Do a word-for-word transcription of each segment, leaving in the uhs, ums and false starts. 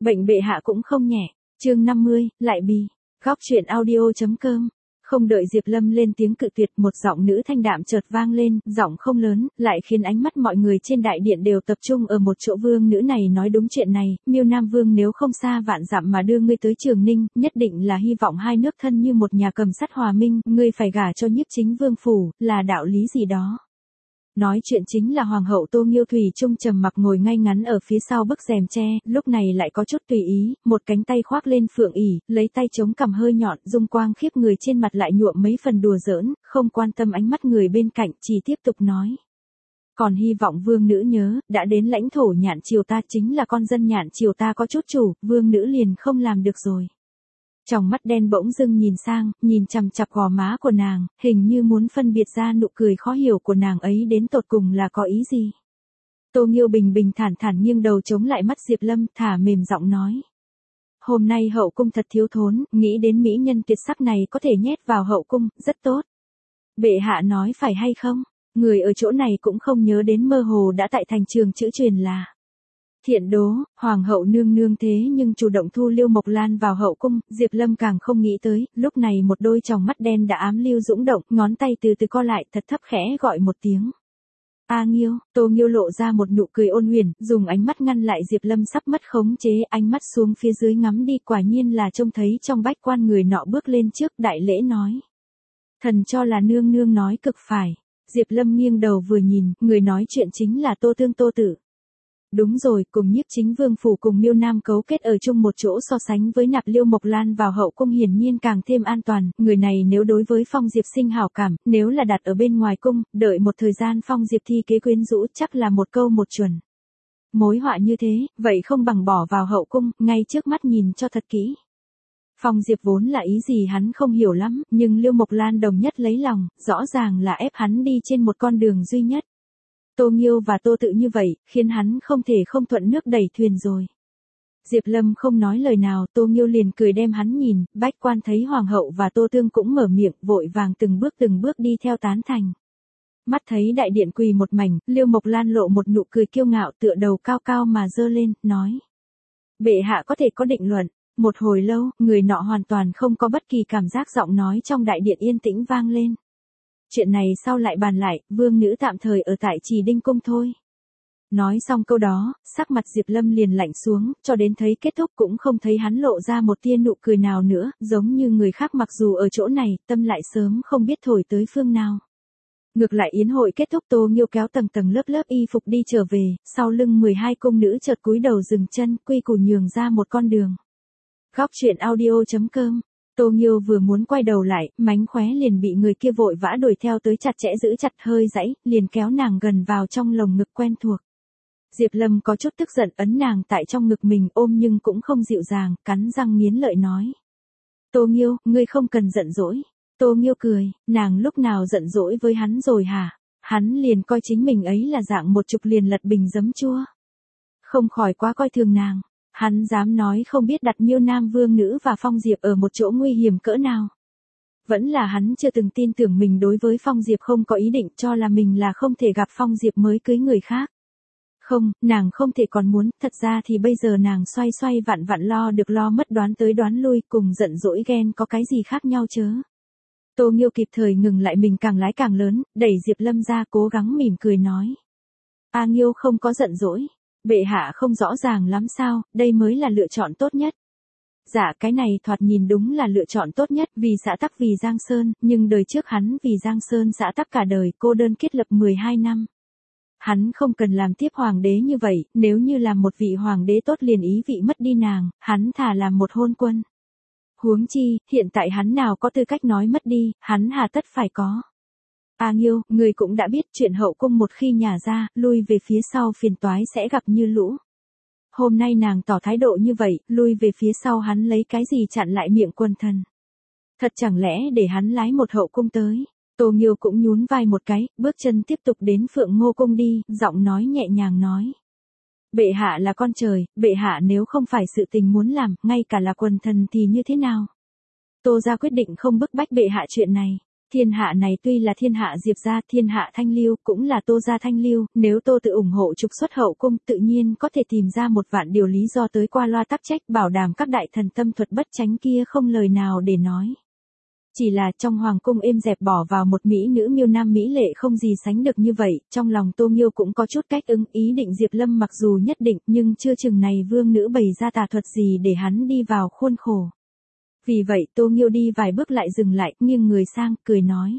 Bệnh bệ hạ cũng không nhẹ. Chương năm mươi, lại bì. Góc truyện audio.com. Không đợi Diệp Lâm lên tiếng cự tuyệt, một giọng nữ thanh đạm chợt vang lên, giọng không lớn, lại khiến ánh mắt mọi người trên đại điện đều tập trung ở một chỗ. Vương nữ này nói đúng chuyện này, Miêu Nam Vương nếu không xa vạn dặm mà đưa ngươi tới Trường Ninh, nhất định là hy vọng hai nước thân như một nhà cầm sắt hòa minh, ngươi phải gả cho Nhiếp Chính Vương phủ, là đạo lý gì đó. Nói chuyện chính là Hoàng hậu Tô Nghiêu. Thủy Trung trầm mặc ngồi ngay ngắn ở phía sau bức rèm tre, lúc này lại có chút tùy ý, một cánh tay khoác lên phượng ỷ, lấy tay chống cằm hơi nhọn, dung quang khiếp người trên mặt lại nhuộm mấy phần đùa giỡn, không quan tâm ánh mắt người bên cạnh, chỉ tiếp tục nói. Còn hy vọng vương nữ nhớ, đã đến lãnh thổ Nhạn Triều ta, chính là con dân Nhạn Triều ta có chút chủ, vương nữ liền không làm được rồi. Trong mắt đen bỗng dưng nhìn sang, nhìn chằm chằm gò má của nàng, hình như muốn phân biệt ra nụ cười khó hiểu của nàng ấy đến tột cùng là có ý gì. Tô Nghiêu bình bình thản thản nghiêng đầu chống lại mắt Diệp Lâm, thả mềm giọng nói. Hôm nay hậu cung thật thiếu thốn, nghĩ đến mỹ nhân tuyệt sắc này có thể nhét vào hậu cung, rất tốt. Bệ hạ nói phải hay không? Người ở chỗ này cũng không nhớ đến mơ hồ đã tại thành trường chữ truyền là. Thiện đố, Hoàng hậu nương nương thế nhưng chủ động thu Liêu Mộc Lan vào hậu cung, Diệp Lâm càng không nghĩ tới, lúc này một đôi tròng mắt đen đã ám lưu dũng động, ngón tay từ từ co lại, thật thấp khẽ gọi một tiếng. A Nghiêu. Tô Nghiêu lộ ra một nụ cười ôn huyền, dùng ánh mắt ngăn lại Diệp Lâm sắp mất khống chế, ánh mắt xuống phía dưới ngắm đi, quả nhiên là trông thấy trong bách quan người nọ bước lên trước, đại lễ nói. Thần cho là nương nương nói cực phải. Diệp Lâm nghiêng đầu vừa nhìn, người nói chuyện chính là Tô Thương Tô Tử. Đúng rồi, cùng Nhiếp Chính Vương phủ cùng Miêu Nam cấu kết ở chung một chỗ, so sánh với nạp Liêu Mộc Lan vào hậu cung hiển nhiên càng thêm an toàn, người này nếu đối với Phong Diệp sinh hảo cảm, nếu là đặt ở bên ngoài cung, đợi một thời gian Phong Diệp thi kế quyến rũ chắc là một câu một chuẩn. Mối họa như thế, vậy không bằng bỏ vào hậu cung, ngay trước mắt nhìn cho thật kỹ. Phong Diệp vốn là ý gì hắn không hiểu lắm, nhưng Liêu Mộc Lan đồng nhất lấy lòng, rõ ràng là ép hắn đi trên một con đường duy nhất. Tô Nghiêu và Tô Tự như vậy, khiến hắn không thể không thuận nước đẩy thuyền rồi. Diệp Lâm không nói lời nào, Tô Nghiêu liền cười đem hắn nhìn, bách quan thấy Hoàng hậu và Tô Tương cũng mở miệng, vội vàng từng bước từng bước đi theo tán thành. Mắt thấy đại điện quỳ một mảnh, Liêu Mộc Lan lộ một nụ cười kiêu ngạo, tựa đầu cao cao mà giơ lên, nói. Bệ hạ có thể có định luận. Một hồi lâu, người nọ hoàn toàn không có bất kỳ cảm giác, giọng nói trong đại điện yên tĩnh vang lên. Chuyện này sau lại bàn lại, vương nữ tạm thời ở tại Trì Đinh cung thôi. Nói xong câu đó, sắc mặt Diệp Lâm liền lạnh xuống, cho đến thấy kết thúc cũng không thấy hắn lộ ra một tia nụ cười nào nữa, giống như người khác mặc dù ở chỗ này, tâm lại sớm không biết thổi tới phương nào. Ngược lại yến hội kết thúc, Tô Nghiêu kéo tầng tầng lớp lớp y phục đi trở về, sau lưng mười hai cung nữ chợt cúi đầu dừng chân, quy củ nhường ra một con đường. Góc truyện audio.com. Tô Nghiêu vừa muốn quay đầu lại, mánh khóe liền bị người kia vội vã đuổi theo tới, chặt chẽ giữ chặt hơi dãy, liền kéo nàng gần vào trong lồng ngực quen thuộc. Diệp Lâm có chút tức giận, ấn nàng tại trong ngực mình ôm nhưng cũng không dịu dàng, cắn răng nghiến lợi nói. Tô Nghiêu, ngươi không cần giận dỗi. Tô Nghiêu cười, nàng lúc nào giận dỗi với hắn rồi hả? Hắn liền coi chính mình ấy là dạng một chục liền lật bình giấm chua. Không khỏi quá coi thường nàng. Hắn dám nói không biết đặt Miêu Nam Vương nữ và Phong Diệp ở một chỗ nguy hiểm cỡ nào. Vẫn là hắn chưa từng tin tưởng mình đối với Phong Diệp không có ý định, cho là mình là không thể gặp Phong Diệp mới cưới người khác. Không, nàng không thể còn muốn, thật ra thì bây giờ nàng xoay xoay vặn vặn lo được lo mất, đoán tới đoán lui, cùng giận dỗi ghen có cái gì khác nhau chớ. Tô Nghiêu kịp thời ngừng lại, mình càng lái càng lớn, đẩy Diệp Lâm ra, cố gắng mỉm cười nói. A Nghiêu không có giận dỗi. Bệ hạ không rõ ràng lắm sao, đây mới là lựa chọn tốt nhất. Dạ, cái này thoạt nhìn đúng là lựa chọn tốt nhất, vì xã tắc vì Giang Sơn, nhưng đời trước hắn vì Giang Sơn xã tắc cả đời, cô đơn kết lập mười hai năm. Hắn không cần làm tiếp hoàng đế như vậy, nếu như làm một vị hoàng đế tốt liền ý vị mất đi nàng, hắn thà làm một hôn quân. Huống chi, hiện tại hắn nào có tư cách nói mất đi, hắn hà tất phải có. A Nghiêu, người cũng đã biết chuyện hậu cung một khi nhả ra, lui về phía sau phiền toái sẽ gặp như lũ. Hôm nay nàng tỏ thái độ như vậy, lui về phía sau hắn lấy cái gì chặn lại miệng quần thần. Thật chẳng lẽ để hắn lái một hậu cung tới. Tô Nghiêu cũng nhún vai một cái, bước chân tiếp tục đến Phượng Ngô cung đi, giọng nói nhẹ nhàng nói. Bệ hạ là con trời, bệ hạ nếu không phải sự tình muốn làm, ngay cả là quần thần thì như thế nào? Tô gia quyết định không bức bách bệ hạ chuyện này. Thiên hạ này tuy là thiên hạ Diệp gia, thiên hạ Thanh Lưu, cũng là Tô gia Thanh Lưu, nếu Tô tự ủng hộ trục xuất hậu cung, tự nhiên có thể tìm ra một vạn điều lý do tới qua loa tắc trách, bảo đảm các đại thần tâm thuật bất chánh kia không lời nào để nói. Chỉ là trong hoàng cung êm dẹp bỏ vào một mỹ nữ miêu nam mỹ lệ không gì sánh được như vậy, trong lòng Tô Nghiêu cũng có chút cách ứng, ý định Diệp Lâm mặc dù nhất định, nhưng chưa chừng này vương nữ bày ra tà thuật gì để hắn đi vào khuôn khổ. Vì vậy Tô Nghiêu đi vài bước lại dừng lại, nghiêng người sang, cười nói.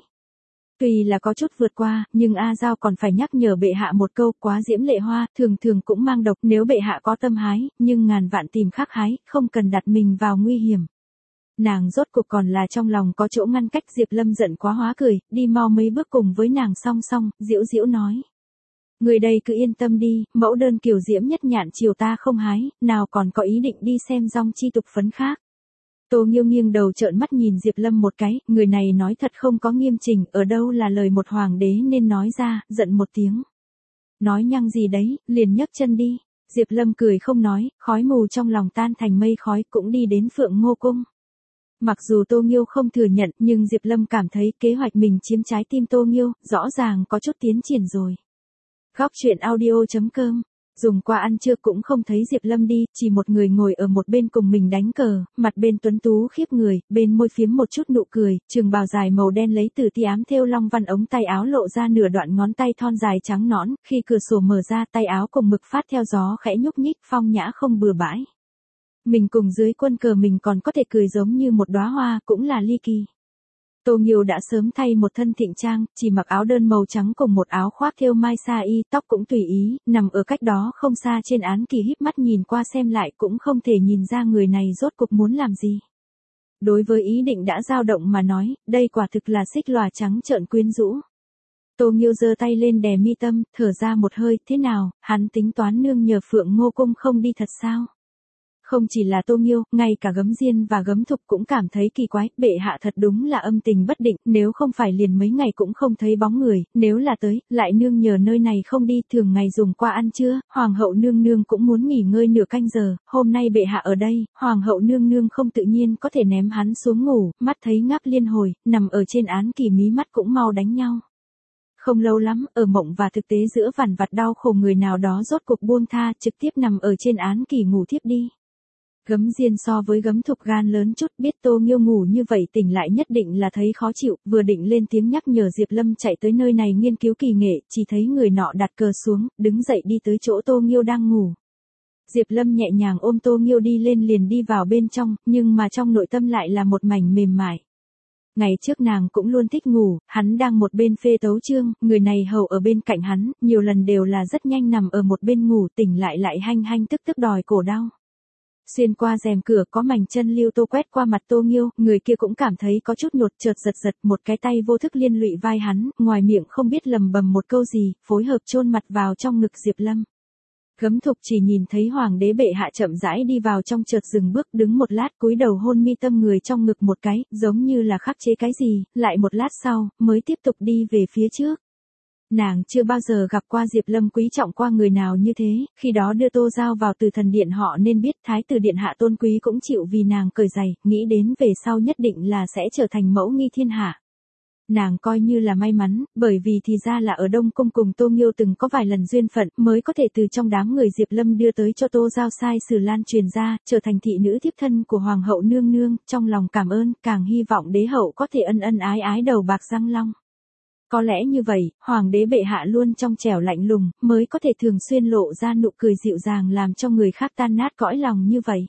Tuy là có chút vượt qua, nhưng A Giao còn phải nhắc nhở bệ hạ một câu, quá diễm lệ hoa, thường thường cũng mang độc, nếu bệ hạ có tâm hái, nhưng ngàn vạn tìm khác hái, không cần đặt mình vào nguy hiểm. Nàng rốt cuộc còn là trong lòng có chỗ ngăn cách. Diệp Lâm giận quá hóa cười, đi mau mấy bước cùng với nàng song song, diễu diễu nói. Người đây cứ yên tâm đi, mẫu đơn kiều diễm nhất nhạn chiều ta không hái, nào còn có ý định đi xem dong chi tục phấn khác. Tô Nghiêu nghiêng đầu trợn mắt nhìn Diệp Lâm một cái, người này nói thật không có nghiêm chỉnh, ở đâu là lời một hoàng đế nên nói ra, giận một tiếng. Nói nhăng gì đấy, liền nhấc chân đi. Diệp Lâm cười không nói, khói mù trong lòng tan thành mây khói, cũng đi đến Phượng Ngô Cung. Mặc dù Tô Nghiêu không thừa nhận, nhưng Diệp Lâm cảm thấy kế hoạch mình chiếm trái tim Tô Nghiêu, rõ ràng có chút tiến triển rồi. Góc truyện audio chấm com. Dùng qua ăn trưa cũng không thấy Diệp Lâm đi, chỉ một người ngồi ở một bên cùng mình đánh cờ, mặt bên tuấn tú khiếp người, bên môi phiếm một chút nụ cười, trường bào dài màu đen lấy từ ti ám thêu long văn ống tay áo lộ ra nửa đoạn ngón tay thon dài trắng nõn, khi cửa sổ mở ra tay áo cùng mực phát theo gió khẽ nhúc nhích, phong nhã không bừa bãi. Mình cùng dưới quân cờ mình còn có thể cười giống như một đóa hoa, cũng là ly kỳ. Tô Nghiêu đã sớm thay một thân thịnh trang, chỉ mặc áo đơn màu trắng cùng một áo khoác thêu mai sa y, tóc cũng tùy ý, nằm ở cách đó không xa trên án kỳ híp mắt nhìn qua xem lại cũng không thể nhìn ra người này rốt cuộc muốn làm gì. Đối với ý định đã dao động mà nói, đây quả thực là xích lòa trắng trợn quyến rũ. Tô Nghiêu giơ tay lên đè mi tâm, thở ra một hơi, thế nào, hắn tính toán nương nhờ Phượng Ngô Cung không đi thật sao? Không chỉ là Tô Nghiêu, ngay cả Gấm Diên và Gấm Thục cũng cảm thấy kỳ quái, bệ hạ thật đúng là âm tình bất định, nếu không phải liền mấy ngày cũng không thấy bóng người, nếu là tới, lại nương nhờ nơi này không đi, thường ngày dùng qua ăn trưa, hoàng hậu nương nương cũng muốn nghỉ ngơi nửa canh giờ, hôm nay bệ hạ ở đây, hoàng hậu nương nương không tự nhiên có thể ném hắn xuống ngủ, mắt thấy ngáp liên hồi, nằm ở trên án kỳ mí mắt cũng mau đánh nhau. Không lâu lắm, ở mộng và thực tế giữa vằn vặt đau khổ người nào đó rốt cuộc buông tha, trực tiếp nằm ở trên án kỳ ngủ thiếp đi. Gấm Diên so với Gấm Thục gan lớn chút, biết Tô Nghiêu ngủ như vậy tỉnh lại nhất định là thấy khó chịu, vừa định lên tiếng nhắc nhở Diệp Lâm chạy tới nơi này nghiên cứu kỳ nghệ, chỉ thấy người nọ đặt cờ xuống, đứng dậy đi tới chỗ Tô Nghiêu đang ngủ. Diệp Lâm nhẹ nhàng ôm Tô Nghiêu đi lên liền đi vào bên trong, nhưng mà trong nội tâm lại là một mảnh mềm mại. Ngày trước nàng cũng luôn thích ngủ, hắn đang một bên phê tấu chương, người này hầu ở bên cạnh hắn, nhiều lần đều là rất nhanh nằm ở một bên ngủ, tỉnh lại lại hanh hanh tức tức đòi cổ đau. Xuyên qua rèm cửa có mảnh chân lưu tô quét qua mặt Tô Nghiêu, người kia cũng cảm thấy có chút nhột, chợt giật giật, một cái tay vô thức liên lụy vai hắn, ngoài miệng không biết lầm bầm một câu gì, phối hợp chôn mặt vào trong ngực Diệp Lâm. Gấm Thục chỉ nhìn thấy hoàng đế bệ hạ chậm rãi đi vào trong, chợt dừng bước, đứng một lát cúi đầu hôn mi tâm người trong ngực một cái, giống như là khắc chế cái gì, lại một lát sau, mới tiếp tục đi về phía trước. Nàng chưa bao giờ gặp qua Diệp Lâm quý trọng qua người nào như thế, khi đó đưa Tô Giao vào Từ Thần Điện họ nên biết Thái tử Điện hạ tôn quý cũng chịu vì nàng cởi giày, nghĩ đến về sau nhất định là sẽ trở thành mẫu nghi thiên hạ. Nàng coi như là may mắn, bởi vì thì ra là ở Đông Cung cùng Tô Nghiêu từng có vài lần duyên phận, mới có thể từ trong đám người Diệp Lâm đưa tới cho Tô Giao sai sử lan truyền ra, trở thành thị nữ thiếp thân của Hoàng hậu nương nương, trong lòng cảm ơn, càng hy vọng đế hậu có thể ân ân ái ái đầu bạc răng long. Có lẽ như vậy, hoàng đế bệ hạ luôn trong trẻo lạnh lùng, mới có thể thường xuyên lộ ra nụ cười dịu dàng làm cho người khác tan nát cõi lòng như vậy.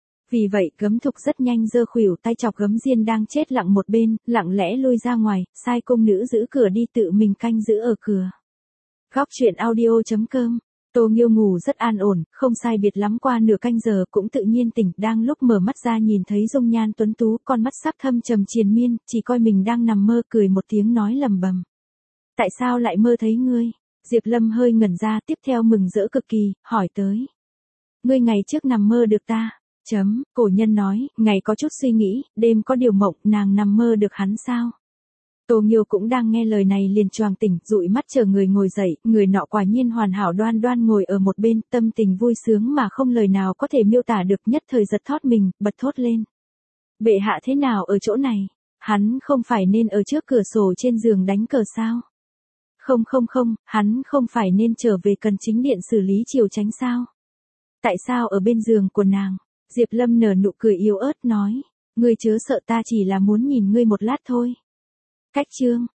Vì vậy, Gấm Thục rất nhanh giơ khuỷu tay chọc Gấm Diên đang chết lặng một bên, lặng lẽ lui ra ngoài, sai cung nữ giữ cửa đi tự mình canh giữ ở cửa. Góc truyện audio chấm com. Tô Nghiêu ngủ rất an ổn, không sai biệt lắm qua nửa canh giờ cũng tự nhiên tỉnh, đang lúc mở mắt ra nhìn thấy dung nhan tuấn tú, con mắt sắc thâm trầm triền miên, chỉ coi mình đang nằm mơ, cười một tiếng nói lầm bầm. Tại sao lại mơ thấy ngươi? Diệp Lâm hơi ngẩn ra, tiếp theo mừng rỡ cực kỳ, hỏi tới. Ngươi ngày trước nằm mơ được ta? Chấm, cổ nhân nói, ngày có chút suy nghĩ, đêm có điều mộng, nàng nằm mơ được hắn sao? Tô Nghiêu cũng đang nghe lời này liền choàng tỉnh, dụi mắt chờ người ngồi dậy, người nọ quả nhiên hoàn hảo đoan đoan ngồi ở một bên, tâm tình vui sướng mà không lời nào có thể miêu tả được, nhất thời giật thót mình, bật thốt lên. Bệ hạ thế nào ở chỗ này? Hắn không phải nên ở trước cửa sổ trên giường đánh cờ sao? Không không không, hắn không phải nên trở về cần chính điện xử lý triều chánh sao? Tại sao ở bên giường của nàng? Diệp Lâm nở nụ cười yếu ớt nói. Ngươi chớ sợ, ta chỉ là muốn nhìn ngươi một lát thôi. Cách chương.